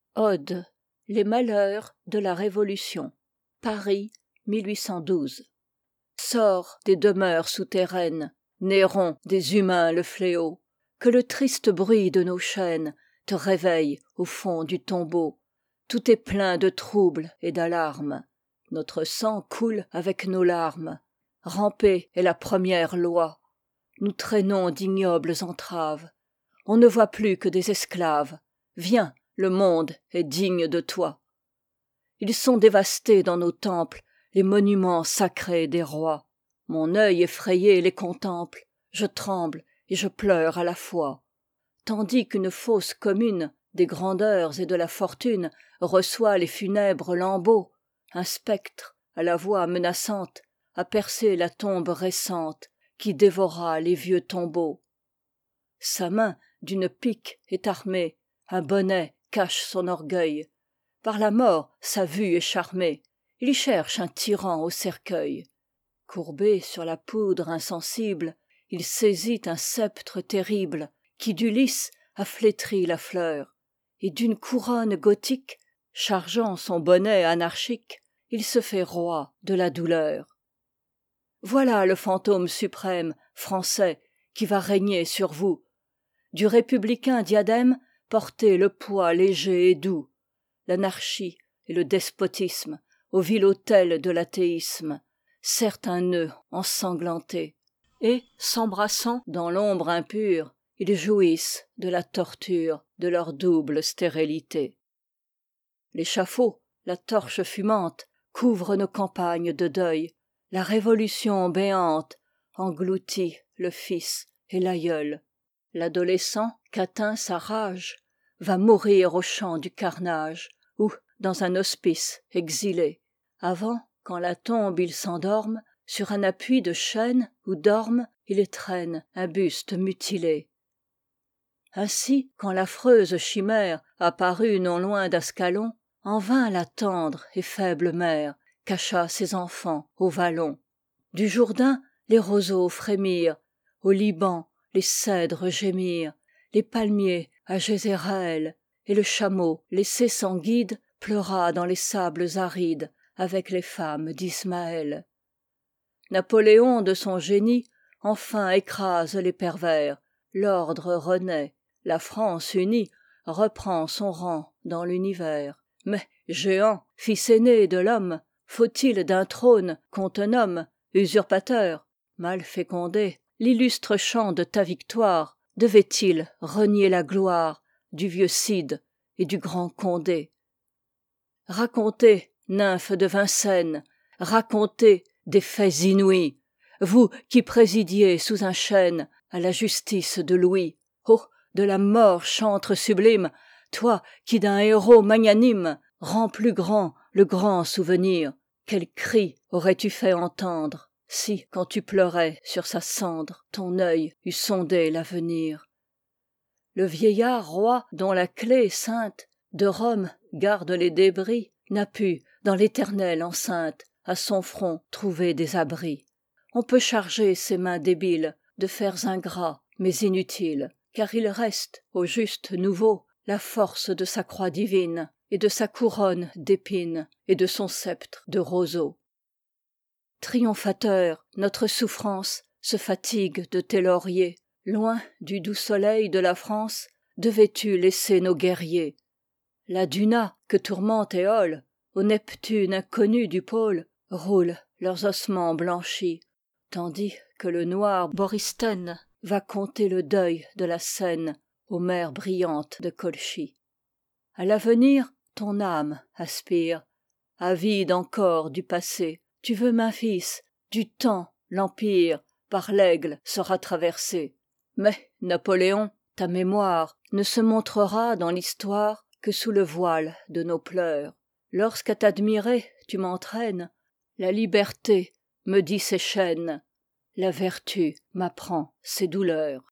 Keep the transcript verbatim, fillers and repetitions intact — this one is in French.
Ode. Les malheurs de la Révolution. Paris, mille huit cent douze. Sors des demeures souterraines, Néron, des humains le fléau, que le triste bruit de nos chaînes te réveille au fond du tombeau. Tout est plein de trouble et d'alarme, notre sang coule avec nos larmes. Ramper est la première loi, nous traînons d'ignobles entraves, on ne voit plus que des esclaves. Viens, le monde est digne de toi. Ils sont dévastés dans nos temples les monuments sacrés des rois. Mon œil effrayé les contemple, je tremble et je pleure à la fois. Tandis qu'une fosse commune des grandeurs et de la fortune reçoit les funèbres lambeaux, un spectre, à la voix menaçante, a percé la tombe récente qui dévora les vieux tombeaux. Sa main d'une pique est armée, un bonnet cache son orgueil. Par la mort sa vue est charmée, il cherche un tyran au cercueil. Courbé sur la poudre insensible, il saisit un sceptre terrible qui du lys a flétri la fleur, et d'une couronne gothique, chargeant son bonnet anarchique, il se fait roi de la douleur. Voilà le fantôme suprême, français, qui va régner sur vous. Du républicain diadème, portez le poids léger et doux. L'anarchie et le despotisme, au vil autel de l'athéisme, serrent un nœud ensanglanté, et, s'embrassant dans l'ombre impure, ils jouissent de la torture de leur double stérilité. L'échafaud, la torche fumante, couvre nos campagnes de deuil. La révolution béante engloutit le fils et l'aïeul. L'adolescent qu'atteint sa rage va mourir au champ du carnage, ou dans un hospice exilé, avant qu'en la tombe il s'endorme, sur un appui de chêne où dorme, il traîne un buste mutilé. Ainsi, quand l'affreuse chimère apparut non loin d'Ascalon, en vain la tendre et faible mère cacha ses enfants au vallon. Du Jourdain les roseaux frémirent, au Liban les cèdres gémirent, les palmiers à Jézéréel, et le chameau laissé sans guide pleura dans les sables arides avec les femmes d'Ismaël. Napoléon de son génie enfin écrase les pervers, l'ordre renaît, la France unie reprend son rang dans l'univers. Mais, géant, fils aîné de l'homme, faut-il d'un trône qu'on te nomme usurpateur? Mal fécondé, l'illustre chant de ta victoire devait-il renier la gloire du vieux Cid et du grand Condé? Racontez, nymphes de Vincennes, racontez des faits inouïs, vous qui présidiez sous un chêne à la justice de Louis. Oh, de la mort chantre sublime, toi qui d'un héros magnanime rends plus grand le grand souvenir, quel cri aurais-tu fait entendre si, quand tu pleurais sur sa cendre, ton œil eût sondé l'avenir? Le vieillard roi dont la clé sainte de Rome garde les débris n'a pu, dans l'éternelle enceinte, à son front trouver des abris. On peut charger ses mains débiles de fers ingrats mais inutiles, car il reste au juste nouveau la force de sa croix divine et de sa couronne d'épines et de son sceptre de roseaux. Triomphateur, notre souffrance se fatigue de tes lauriers. Loin du doux soleil de la France, devais-tu laisser nos guerriers? La Duna que tourmente Éole, au Neptune inconnu du pôle, roule leurs ossements blanchis, tandis que le noir Borysthène va conter le deuil de la Seine aux mers brillantes de Colchis. À l'avenir, ton âme aspire, avide encore du passé. Tu veux, Memphis, du temps, l'empire, par l'aigle sera traversé. Mais, Napoléon, ta mémoire ne se montrera dans l'histoire que sous le voile de nos pleurs. Lorsqu'à t'admirer tu m'entraînes, la liberté me dit ses chaînes, la vertu m'apprend ses douleurs.